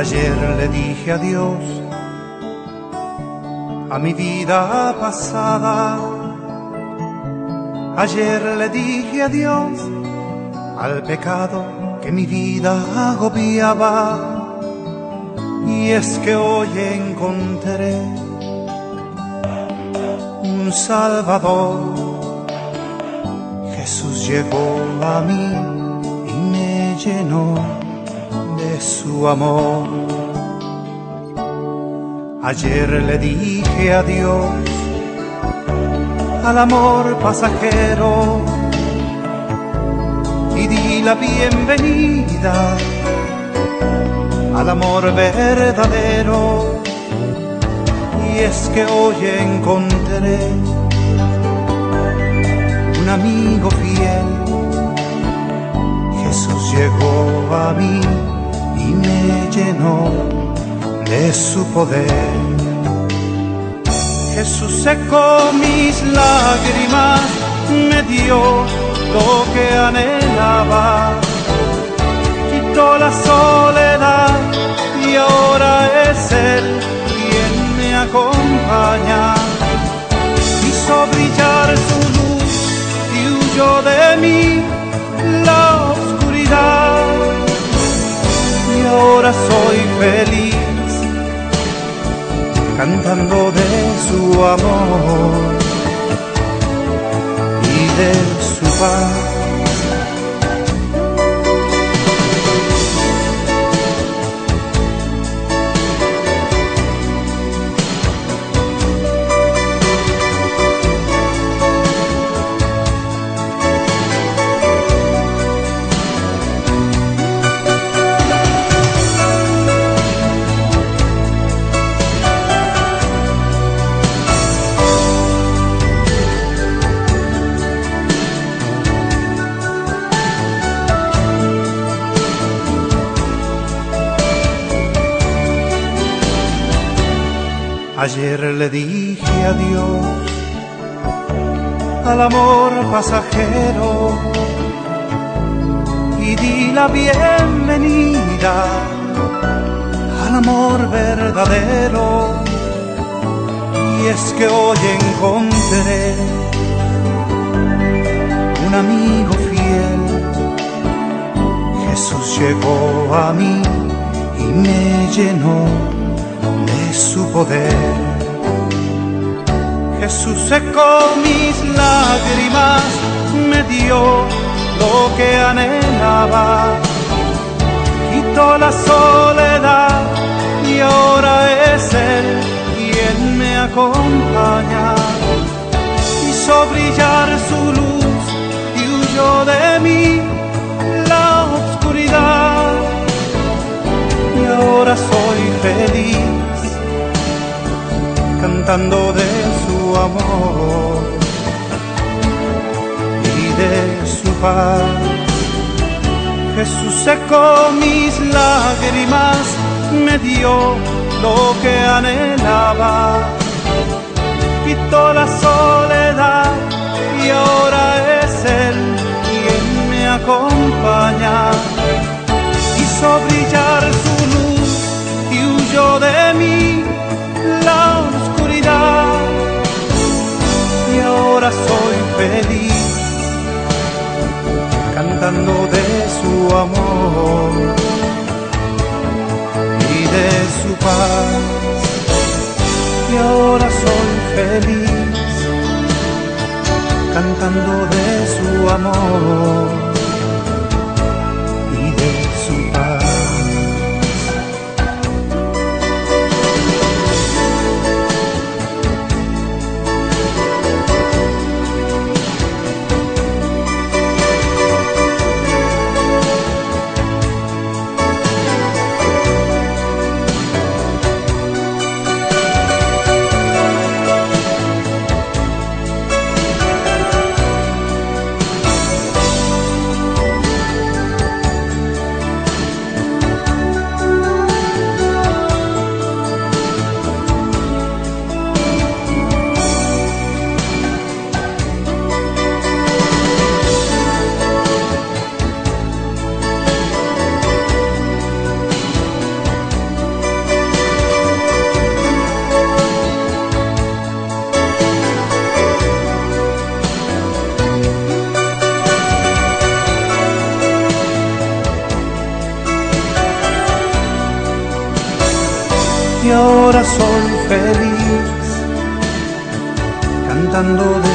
Ayer le dije adiós a mi vida pasada. Ayer le dije adiós al pecado que mi vida agobiaba. Y es que hoy encontré un Salvador. Jesús llegó a mí y me llenó de su amor. Ayer le dije adiós al amor pasajero y di la bienvenida al amor verdadero. Y es que hoy encontré un amigo fiel. Jesús llegó a mí y me llenó de su poder. Jesús secó mis lágrimas, me dio lo que anhelaba, quitó la soledad y ahora es Él quien me acompaña. Hizo brillar su luz y huyó de mí la oscuridad. Y ahora soy feliz cantando de su amor y de su paz. Ayer le dije adiós al amor pasajero y di la bienvenida al amor verdadero. Y es que hoy encontré un amigo fiel. Jesús llegó a mí y me llenó de su poder. Jesús secó mis lágrimas, me dio lo que anhelaba, quitó la soledad y ahora es Él quien me acompaña. Hizo brillar su luz y huyó de mí la oscuridad. Y ahora soy feliz cantando de su amor y de su paz. Jesús secó mis lágrimas, me dio lo que anhelaba, quitó la soledad y ahora es Él quien me acompaña. Hizo brillar su luz y huyó de mí la oscuridad. Y ahora soy feliz cantando de su amor y de su paz. Y ahora soy feliz cantando de su amor y de su paz. corazón feliz, cantando de